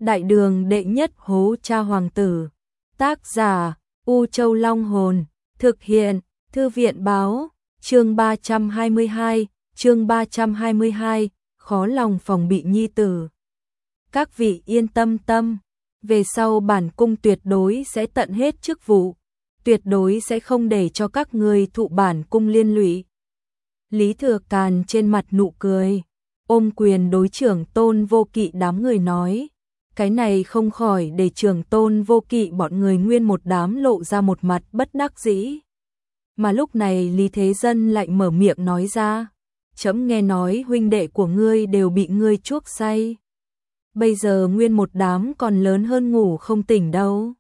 Đại đường đệ nhất hố cha hoàng tử. Tác giả U Châu Long Hồn. Thực hiện Thư viện Báo. Chương 322, khó lòng phòng bị nhi tử. Các vị yên tâm, về sau bản cung tuyệt đối sẽ tận hết chức vụ, tuyệt đối sẽ không để cho các ngươi thụ bản cung liên lụy. Lý Thừa Càn trên mặt nụ cười, ôm quyền đối Trưởng Tôn Vô Kỵ đám người nói, cái này không khỏi để Trưởng Tôn Vô Kỵ bọn người nguyên một đám lộ ra một mặt bất đắc dĩ. Mà lúc này Lý Thế Dân lại mở miệng nói ra, trẫm nghe nói huynh đệ của ngươi đều bị ngươi chuốc say. Bây giờ nguyên một đám còn lớn hơn ngủ không tỉnh đâu.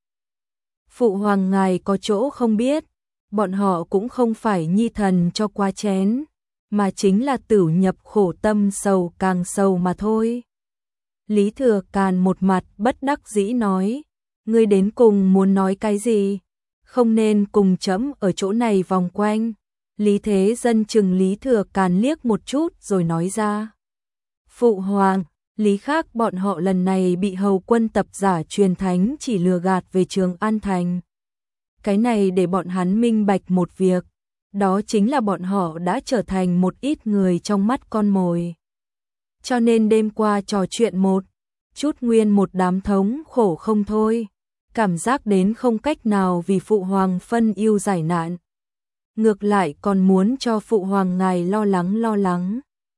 Phụ hoàng ngài có chỗ không biết, bọn họ cũng không phải nhi thần cho quá chén, mà chính là tửu nhập khổ tâm sầu càng sầu mà thôi. Lý Thừa Càn một mặt bất đắc dĩ nói, ngươi đến cùng muốn nói cái gì? Không nên cùng trẫm ở chỗ này vòng quanh. Lý Thế Dân chừng Lý Thừa Càn liếc một chút rồi nói ra. Phụ hoàng, Lý Khác bọn họ lần này bị hầu quân tập giả truyền thánh chỉ lừa gạt về Trường An Thành. Cái này để bọn hắn minh bạch một việc, đó chính là bọn họ đã trở thành một ít người trong mắt con mồi. Cho nên đêm qua trò chuyện một chút nguyên một đám thống khổ không thôi, cảm giác đến không cách nào vì phụ hoàng phân ưu giải nạn. Ngược lại còn muốn cho phụ hoàng ngài lo lắng.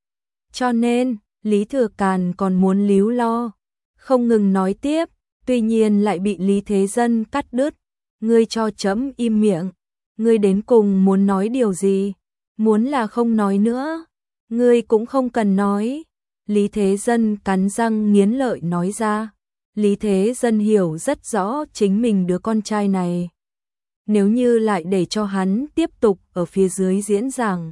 Cho nên, Lý Thừa Càn còn muốn líu lo, không ngừng nói tiếp, tuy nhiên lại bị Lý Thế Dân cắt đứt. Ngươi cho trẫm im miệng, ngươi đến cùng muốn nói điều gì? Muốn là không nói nữa, ngươi cũng không cần nói. Lý Thế Dân cắn răng nghiến lợi nói ra. Lý Thế Dân hiểu rất rõ chính mình đứa con trai này. Nếu như lại để cho hắn tiếp tục ở phía dưới diễn giảng,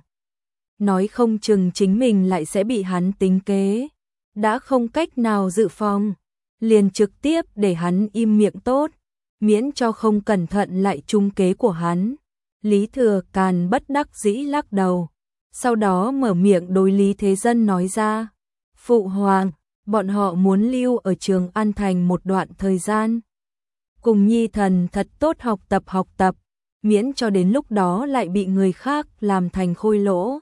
nói không chừng chính mình lại sẽ bị hắn tính kế. Đã không cách nào dự phòng, liền trực tiếp để hắn im miệng tốt, miễn cho không cẩn thận lại trúng kế của hắn. Lý Thừa Càn bất đắc dĩ lắc đầu, sau đó mở miệng đối Lý Thế Dân nói ra. Phụ hoàng, bọn họ muốn lưu ở Trường An Thành một đoạn thời gian. Cùng nhi thần thật tốt học tập, miễn cho đến lúc đó lại bị người khác làm thành khôi lỗ.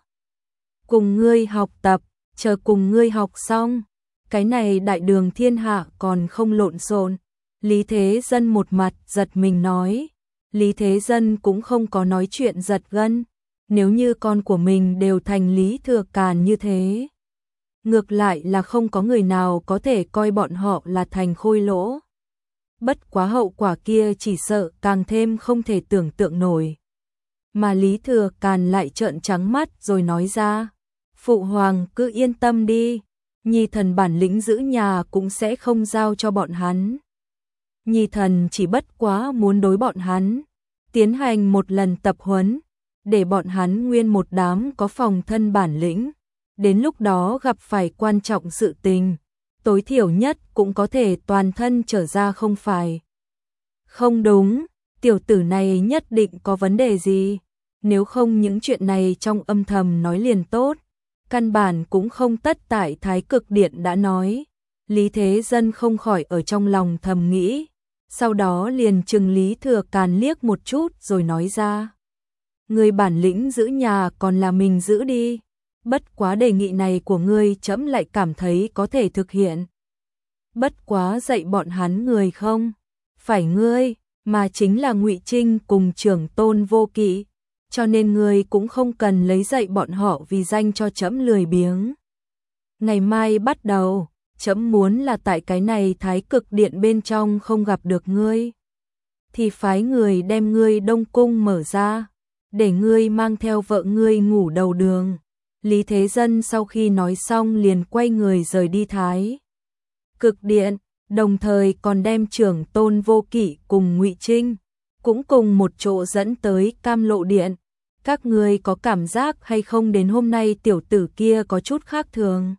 Cùng ngươi học tập, chờ cùng ngươi học xong, cái này đại đường thiên hạ còn không lộn xộn. Lý Thế Dân một mặt giật mình nói, Lý Thế Dân cũng không có nói chuyện giật gân, nếu như con của mình đều thành Lý Thừa Càn như thế. Ngược lại là không có người nào có thể coi bọn họ là thành khôi lỗ. Bất quá hậu quả kia chỉ sợ càng thêm không thể tưởng tượng nổi. Mà Lý Thừa Càn lại trợn trắng mắt rồi nói ra, phụ hoàng cứ yên tâm đi, nhi thần bản lĩnh giữ nhà cũng sẽ không giao cho bọn hắn. Nhi thần chỉ bất quá muốn đối bọn hắn tiến hành một lần tập huấn, để bọn hắn nguyên một đám có phòng thân bản lĩnh, đến lúc đó gặp phải quan trọng sự tình, tối thiểu nhất cũng có thể toàn thân trở ra không phải. Không đúng, tiểu tử này nhất định có vấn đề gì, nếu không những chuyện này trong âm thầm nói liền tốt, căn bản cũng không tất tại Thái Cực Điện đã nói. Lý Thế Dân không khỏi ở trong lòng thầm nghĩ, sau đó liền chừng Lý Thừa Càn liếc một chút rồi nói ra. Người bản lĩnh giữ nhà còn là mình giữ đi, bất quá đề nghị này của ngươi trẫm lại cảm thấy có thể thực hiện. Bất quá dạy bọn hắn người không phải ngươi, mà chính là Ngụy Trinh cùng Trưởng Tôn Vô Kỵ, cho nên ngươi cũng không cần lấy dạy bọn họ vì danh cho trẫm lười biếng. Ngày mai bắt đầu, trẫm muốn là tại cái này Thái Cực Điện bên trong không gặp được ngươi, thì phái người đem ngươi Đông Cung mở ra, để ngươi mang theo vợ ngươi ngủ đầu đường. Lý Thế Dân sau khi nói xong liền quay người rời đi Thái Cực Điện, đồng thời còn đem Trưởng Tôn Vô Kỵ cùng Ngụy Trinh cũng cùng một chỗ dẫn tới Cam Lộ Điện. Các ngươi có cảm giác hay không đến hôm nay tiểu tử kia có chút khác thường?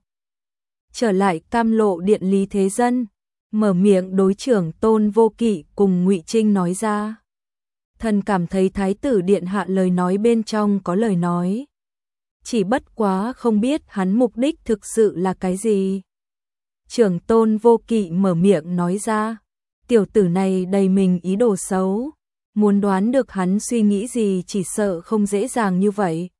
Trở lại Cam Lộ Điện, Lý Thế Dân mở miệng đối Trưởng Tôn Vô Kỵ cùng Ngụy Trinh nói ra. Thần cảm thấy Thái tử điện hạ lời nói bên trong có lời nói, chỉ bất quá không biết hắn mục đích thực sự là cái gì. Trưởng tôn Vô Kỵ mở miệng nói ra, tiểu tử này đầy mình ý đồ xấu, muốn đoán được hắn suy nghĩ gì chỉ sợ không dễ dàng như vậy.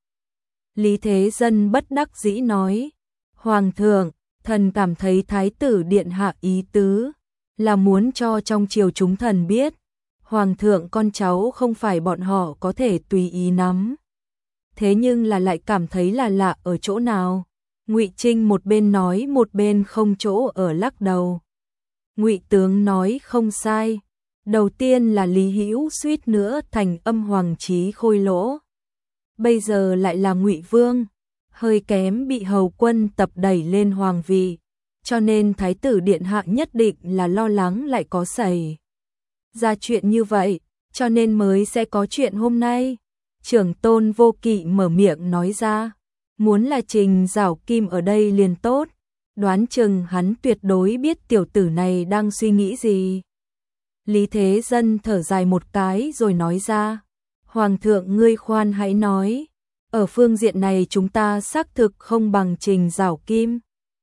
Lý Thế Dân bất đắc dĩ nói, Hoàng thượng, thần cảm thấy Thái tử Điện Hạ ý tứ là muốn cho trong triều chúng thần biết, Hoàng thượng con cháu không phải bọn họ có thể tùy ý nắm. Thế nhưng là lại cảm thấy là lạ ở chỗ nào? Ngụy Trinh một bên nói một bên không chỗ ở lắc đầu. Ngụy tướng nói không sai. Đầu tiên là Lý Hữu suýt nữa thành âm hoàng chí khôi lỗ. Bây giờ lại là Ngụy Vương, hơi kém bị hầu quân tập đẩy lên hoàng vị, cho nên Thái tử Điện Hạ nhất định là lo lắng lại có xảy ra chuyện như vậy, cho nên mới sẽ có chuyện hôm nay. Trưởng tôn Vô Kỵ mở miệng nói ra, muốn là Trình Giảo Kim ở đây liền tốt, đoán chừng hắn tuyệt đối biết tiểu tử này đang suy nghĩ gì. Lý Thế Dân thở dài một cái rồi nói ra, Hoàng thượng ngươi khoan hãy nói, ở phương diện này chúng ta xác thực không bằng Trình Giảo Kim.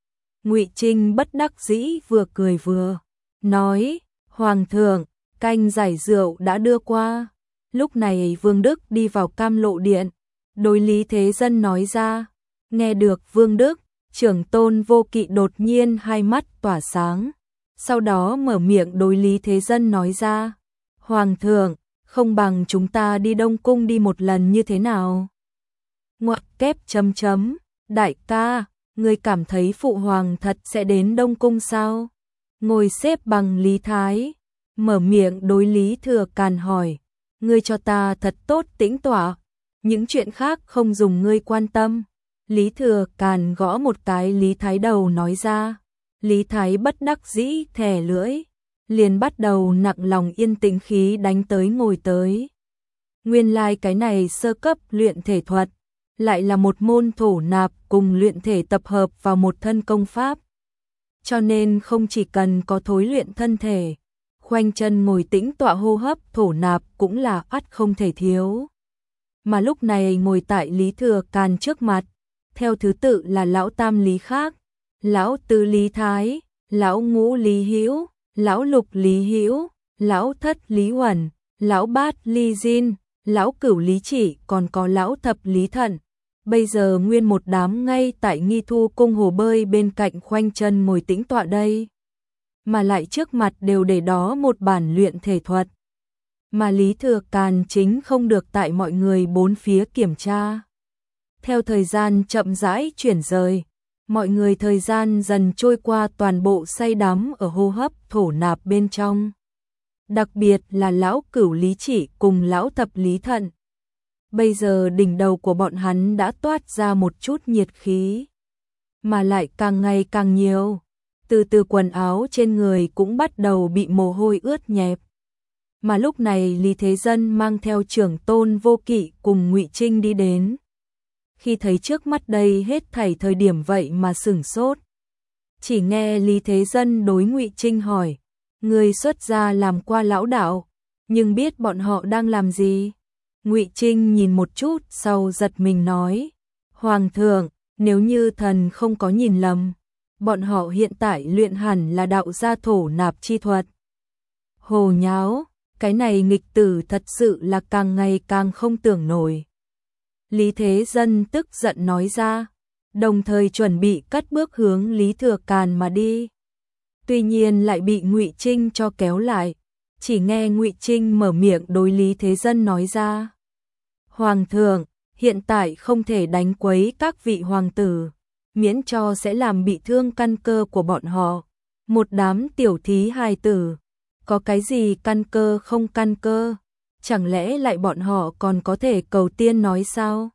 Ngụy Trinh bất đắc dĩ vừa cười vừa nói, Hoàng thượng, canh giải rượu đã đưa qua. Lúc này Vương Đức đi vào Cam Lộ Điện, đối Lý Thế Dân nói ra, nghe được Vương Đức, trưởng tôn Vô Kỵ đột nhiên hai mắt tỏa sáng, sau đó mở miệng đối Lý Thế Dân nói ra, Hoàng thượng, không bằng chúng ta đi Đông Cung đi một lần như thế nào? Ngoặc kép chấm chấm, đại ca, ngươi cảm thấy Phụ Hoàng thật sẽ đến Đông Cung sao? Ngồi xếp bằng Lý Thái, mở miệng đối Lý Thừa Càn hỏi, ngươi cho ta thật tốt tĩnh tọa, những chuyện khác không dùng ngươi quan tâm. Lý Thừa Càn gõ một cái Lý Thái đầu nói ra, Lý Thái bất đắc dĩ thè lưỡi, liền bắt đầu nặng lòng yên tĩnh khí đánh tới ngồi tới. Nguyên lai cái này sơ cấp luyện thể thuật, lại là một môn thổ nạp cùng luyện thể tập hợp vào một thân công pháp. Cho nên không chỉ cần có thối luyện thân thể, khoanh chân ngồi tĩnh tọa hô hấp thổ nạp cũng là ắt không thể thiếu. Mà lúc này ngồi tại Lý Thừa Càn trước mặt, theo thứ tự là lão tam Lý Khác, lão tứ Lý Thái, lão ngũ Lý Hữu, lão lục Lý Hữu, lão thất Lý Huẩn, lão bát Lý Diên, lão cửu Lý Chỉ, còn có lão thập Lý Thận. Bây giờ nguyên một đám ngay tại Nghi Thu cung hồ bơi bên cạnh khoanh chân ngồi tĩnh tọa đây. Mà lại trước mặt đều để đó một bản luyện thể thuật. Mà Lý Thừa Càn chính không được tại mọi người bốn phía kiểm tra. Theo thời gian chậm rãi chuyển rời, mọi người thời gian dần trôi qua toàn bộ say đắm ở hô hấp thổ nạp bên trong. Đặc biệt là lão cửu Lý Chỉ cùng lão thập Lý Thận. Bây giờ đỉnh đầu của bọn hắn đã toát ra một chút nhiệt khí, mà lại càng ngày càng nhiều. Từ từ quần áo trên người cũng bắt đầu bị mồ hôi ướt nhẹp. Mà lúc này Lý Thế Dân mang theo trưởng tôn Vô Kỵ cùng Ngụy Trinh đi đến. Khi thấy trước mắt đây hết thảy thời điểm vậy mà sửng sốt. Chỉ nghe Lý Thế Dân đối Ngụy Trinh hỏi, người xuất gia làm qua lão đạo, nhưng biết bọn họ đang làm gì? Ngụy Trinh nhìn một chút sau giật mình nói, Hoàng thượng, nếu như thần không có nhìn lầm, bọn họ hiện tại luyện hẳn là đạo gia thổ nạp chi thuật. Hồ nháo, cái này nghịch tử thật sự là càng ngày càng không tưởng nổi. Lý Thế Dân tức giận nói ra, đồng thời chuẩn bị cất bước hướng Lý Thừa Càn mà đi. Tuy nhiên lại bị Ngụy Trinh cho kéo lại, chỉ nghe Ngụy Trinh mở miệng đối Lý Thế Dân nói ra, Hoàng thượng, hiện tại không thể đánh quấy các vị hoàng tử, miễn cho sẽ làm bị thương căn cơ của bọn họ. Một đám tiểu thí hài tử, có cái gì căn cơ không căn cơ, chẳng lẽ lại bọn họ còn có thể cầu tiên nói sao?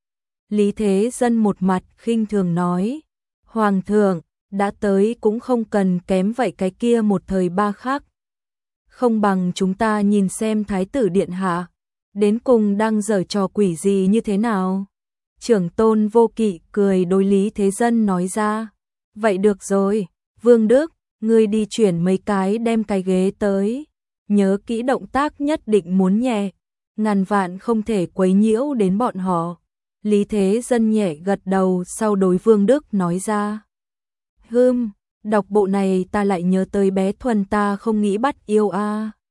Lý Thế Dân một mặt khinh thường nói, Hoàng thượng, đã tới cũng không cần kém vậy cái kia một thời ba khắc. Không bằng chúng ta nhìn xem Thái tử Điện Hạ, đến cùng đang giở trò quỷ gì như thế nào? Trưởng tôn Vô Kỵ cười đối Lý Thế Dân nói ra, vậy được rồi, Vương Đức, ngươi đi chuyển mấy cái đem cái ghế tới, nhớ kỹ động tác nhất định muốn nhẹ, ngàn vạn không thể quấy nhiễu đến bọn họ. Lý Thế Dân nhẹ gật đầu sau đối Vương Đức nói ra, Đọc bộ này ta lại nhớ tới bé Thuần, ta không nghĩ bắt yêu a.